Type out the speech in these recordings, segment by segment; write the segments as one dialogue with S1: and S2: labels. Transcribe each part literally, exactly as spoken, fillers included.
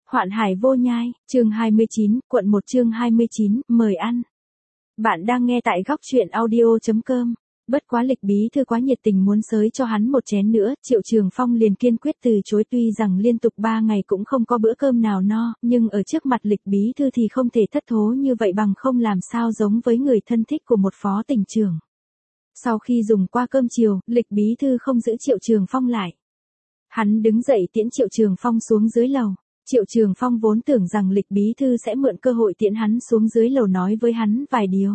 S1: Hoạn hải vô nhai, chương hai mươi chín, quận một chương hai mươi chín, mời ăn. Bạn đang nghe tại góc truyện audio chấm com. Bất quá Lịch bí thư quá nhiệt tình muốn xới cho hắn một chén nữa, Triệu Trường Phong liền kiên quyết từ chối, tuy rằng liên tục ba ngày cũng không có bữa cơm nào no, nhưng ở trước mặt Lịch bí thư thì không thể thất thố như vậy, bằng không làm sao giống với người thân thích của một phó tỉnh trưởng. Sau khi dùng qua cơm chiều, Lịch bí thư không giữ Triệu Trường Phong lại. Hắn đứng dậy tiễn Triệu Trường Phong xuống dưới lầu. Triệu Trường Phong vốn tưởng rằng Lịch bí thư sẽ mượn cơ hội tiễn hắn xuống dưới lầu nói với hắn vài điều.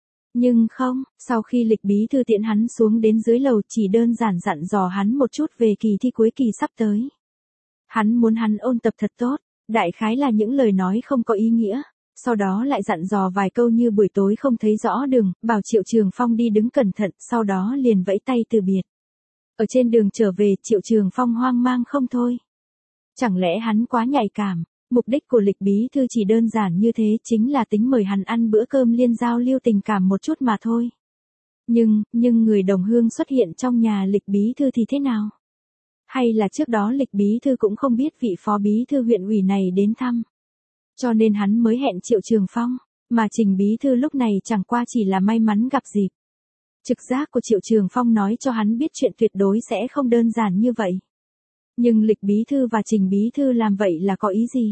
S1: Nhưng không, sau khi Lịch bí thư tiễn hắn xuống đến dưới lầu chỉ đơn giản dặn dò hắn một chút về kỳ thi cuối kỳ sắp tới. Hắn muốn hắn ôn tập thật tốt, đại khái là những lời nói không có ý nghĩa. Sau đó lại dặn dò vài câu như buổi tối không thấy rõ đường, bảo Triệu Trường Phong đi đứng cẩn thận, sau đó liền vẫy tay từ biệt. Ở trên đường trở về, Triệu Trường Phong hoang mang không thôi. Chẳng lẽ hắn quá nhạy cảm, mục đích của Lịch bí thư chỉ đơn giản như thế, chính là tính mời hắn ăn bữa cơm liên giao lưu tình cảm một chút mà thôi. Nhưng, nhưng người đồng hương xuất hiện trong nhà Lịch bí thư thì thế nào? Hay là trước đó Lịch bí thư cũng không biết vị phó bí thư huyện ủy này đến thăm, cho nên hắn mới hẹn Triệu Trường Phong, mà Trình bí thư lúc này chẳng qua chỉ là may mắn gặp dịp. Trực giác của Triệu Trường Phong nói cho hắn biết chuyện tuyệt đối sẽ không đơn giản như vậy. Nhưng Lịch bí thư và Trình bí thư làm vậy là có ý gì?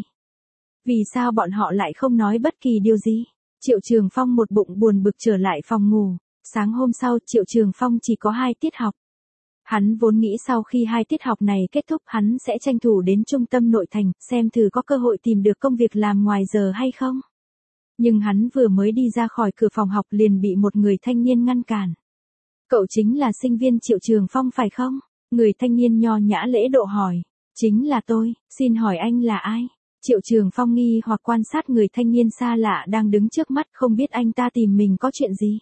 S1: Vì sao bọn họ lại không nói bất kỳ điều gì? Triệu Trường Phong một bụng buồn bực trở lại phòng ngủ. Sáng hôm sau Triệu Trường Phong chỉ có hai tiết học. Hắn vốn nghĩ sau khi hai tiết học này kết thúc hắn sẽ tranh thủ đến trung tâm nội thành, xem thử có cơ hội tìm được công việc làm ngoài giờ hay không. Nhưng hắn vừa mới đi ra khỏi cửa phòng học liền bị một người thanh niên ngăn cản. Cậu chính là sinh viên Triệu Trường Phong phải không? Người thanh niên nho nhã lễ độ hỏi. Chính là tôi, xin hỏi anh là ai? Triệu Trường Phong nghi hoặc quan sát người thanh niên xa lạ đang đứng trước mắt, không biết anh ta tìm mình có chuyện gì.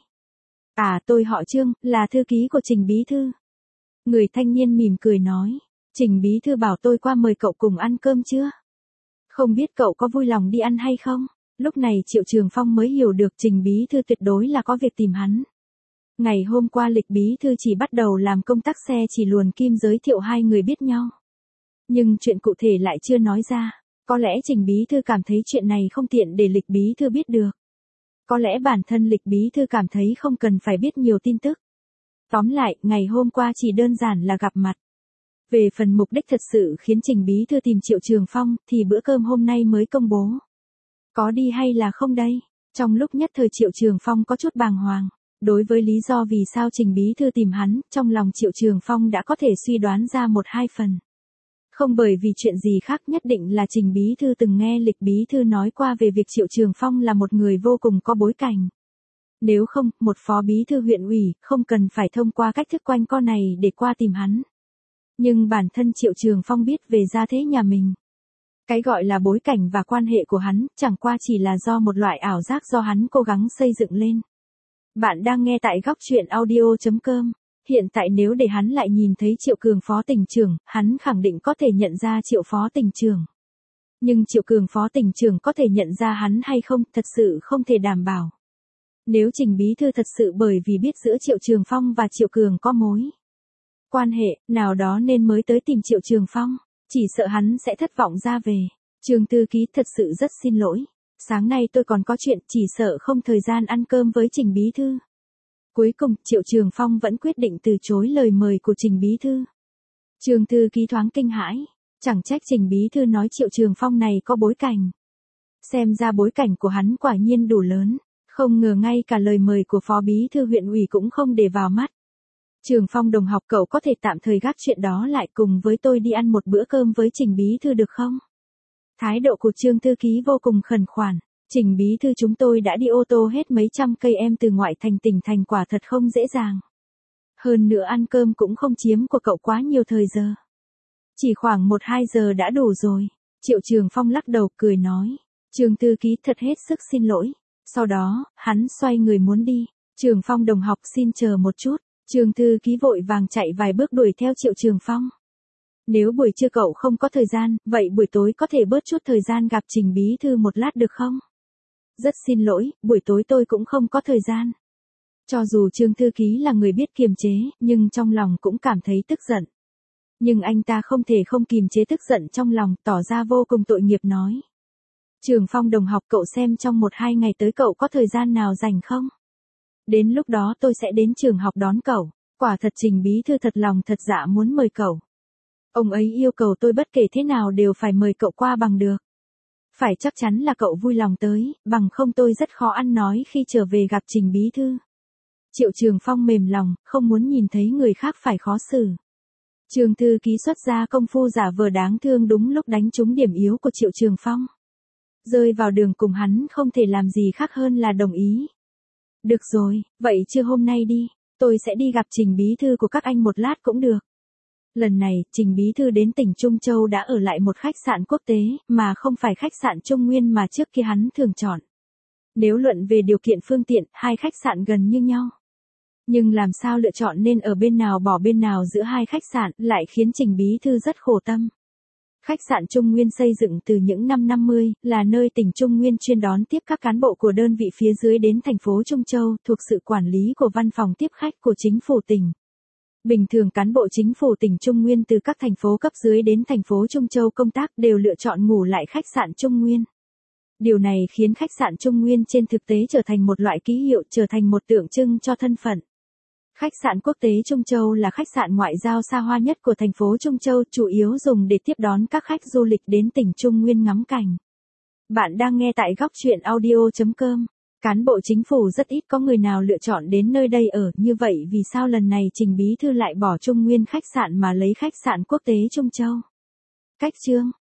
S1: À, tôi họ Trương, là thư ký của Trình bí thư. Người thanh niên mỉm cười nói. Trình bí thư bảo tôi qua mời cậu cùng ăn cơm chưa? Không biết cậu có vui lòng đi ăn hay không? Lúc này Triệu Trường Phong mới hiểu được Trình bí thư tuyệt đối là có việc tìm hắn. Ngày hôm qua Lịch bí thư chỉ bắt đầu làm công tác xe chỉ luồn kim giới thiệu hai người biết nhau. Nhưng chuyện cụ thể lại chưa nói ra. Có lẽ Trình bí thư cảm thấy chuyện này không tiện để Lịch bí thư biết được. Có lẽ bản thân Lịch bí thư cảm thấy không cần phải biết nhiều tin tức. Tóm lại, ngày hôm qua chỉ đơn giản là gặp mặt. Về phần mục đích thật sự khiến Trình bí thư tìm Triệu Trường Phong thì bữa cơm hôm nay mới công bố. Có đi hay là không đây? Trong lúc nhất thời Triệu Trường Phong có chút bàng hoàng. Đối với lý do vì sao Trình bí thư tìm hắn, trong lòng Triệu Trường Phong đã có thể suy đoán ra một hai phần. Không bởi vì chuyện gì khác, nhất định là Trình bí thư từng nghe Lịch bí thư nói qua về việc Triệu Trường Phong là một người vô cùng có bối cảnh. Nếu không, một phó bí thư huyện ủy không cần phải thông qua cách thức quanh co này để qua tìm hắn. Nhưng bản thân Triệu Trường Phong biết về gia thế nhà mình. Cái gọi là bối cảnh và quan hệ của hắn chẳng qua chỉ là do một loại ảo giác do hắn cố gắng xây dựng lên. Bạn đang nghe tại góc truyện audio chấm com. Hiện tại nếu để hắn lại nhìn thấy Triệu Cường phó tỉnh trưởng, hắn khẳng định có thể nhận ra Triệu phó tỉnh trưởng. Nhưng Triệu Cường phó tỉnh trưởng có thể nhận ra hắn hay không, thật sự không thể đảm bảo. Nếu Trình bí thư thật sự bởi vì biết giữa Triệu Trường Phong và Triệu Cường có mối quan hệ nào đó nên mới tới tìm Triệu Trường Phong, chỉ sợ hắn sẽ thất vọng ra về. Trường thư ký, thật sự rất xin lỗi. Sáng nay tôi còn có chuyện, chỉ sợ không thời gian ăn cơm với Trình bí thư. Cuối cùng, Triệu Trường Phong vẫn quyết định từ chối lời mời của Trình bí thư. Trường thư ký thoáng kinh hãi, chẳng trách Trình bí thư nói Triệu Trường Phong này có bối cảnh. Xem ra bối cảnh của hắn quả nhiên đủ lớn, không ngờ ngay cả lời mời của phó bí thư huyện ủy cũng không để vào mắt. Trường Phong đồng học, cậu có thể tạm thời gác chuyện đó lại, cùng với tôi đi ăn một bữa cơm với Trình bí thư được không? Thái độ của Trương thư ký vô cùng khẩn khoản. Trình bí thư, chúng tôi đã đi ô tô hết mấy trăm cây em từ ngoại thành tỉnh thành, quả thật không dễ dàng. Hơn nữa ăn cơm cũng không chiếm của cậu quá nhiều thời giờ. Chỉ khoảng một hai giờ đã đủ rồi. Triệu Trường Phong lắc đầu cười nói. Trương thư ký thật hết sức xin lỗi. Sau đó, hắn xoay người muốn đi. Trường Phong đồng học, xin chờ một chút. Trương thư ký vội vàng chạy vài bước đuổi theo Triệu Trường Phong. Nếu buổi trưa cậu không có thời gian, vậy buổi tối có thể bớt chút thời gian gặp Trình bí thư một lát được không? Rất xin lỗi, buổi tối tôi cũng không có thời gian. Cho dù Trương thư ký là người biết kiềm chế, nhưng trong lòng cũng cảm thấy tức giận. Nhưng anh ta không thể không kìm chế tức giận trong lòng, tỏ ra vô cùng tội nghiệp nói. Trường Phong đồng học, cậu xem trong một hai ngày tới cậu có thời gian nào rảnh không? Đến lúc đó tôi sẽ đến trường học đón cậu. Quả thật Trình bí thư thật lòng thật dạ muốn mời cậu. Ông ấy yêu cầu tôi bất kể thế nào đều phải mời cậu qua bằng được. Phải chắc chắn là cậu vui lòng tới, bằng không tôi rất khó ăn nói khi trở về gặp Trình bí thư. Triệu Trường Phong mềm lòng, không muốn nhìn thấy người khác phải khó xử. Trường thư ký xuất ra công phu giả vờ đáng thương đúng lúc đánh trúng điểm yếu của Triệu Trường Phong. Rơi vào đường cùng hắn không thể làm gì khác hơn là đồng ý. Được rồi, vậy trưa hôm nay đi, tôi sẽ đi gặp Trình bí thư của các anh một lát cũng được. Lần này, Trình bí thư đến tỉnh Trung Châu đã ở lại một khách sạn quốc tế, mà không phải khách sạn Trung Nguyên mà trước kia hắn thường chọn. Nếu luận về điều kiện phương tiện, hai khách sạn gần như nhau. Nhưng làm sao lựa chọn nên ở bên nào bỏ bên nào giữa hai khách sạn lại khiến Trình bí thư rất khổ tâm. Khách sạn Trung Nguyên xây dựng từ những năm năm mươi, là nơi tỉnh Trung Nguyên chuyên đón tiếp các cán bộ của đơn vị phía dưới đến thành phố Trung Châu, thuộc sự quản lý của văn phòng tiếp khách của chính phủ tỉnh. Bình thường cán bộ chính phủ tỉnh Trung Nguyên từ các thành phố cấp dưới đến thành phố Trung Châu công tác đều lựa chọn ngủ lại khách sạn Trung Nguyên. Điều này khiến khách sạn Trung Nguyên trên thực tế trở thành một loại ký hiệu, trở thành một tượng trưng cho thân phận. Khách sạn quốc tế Trung Châu là khách sạn ngoại giao xa hoa nhất của thành phố Trung Châu, chủ yếu dùng để tiếp đón các khách du lịch đến tỉnh Trung Nguyên ngắm cảnh. Bạn đang nghe tại góc truyện audio chấm com. Cán bộ chính phủ rất ít có người nào lựa chọn đến nơi đây ở, như vậy vì sao lần này Trình bí thư lại bỏ Trung Nguyên khách sạn mà lấy khách sạn quốc tế Trung Châu? Cách chương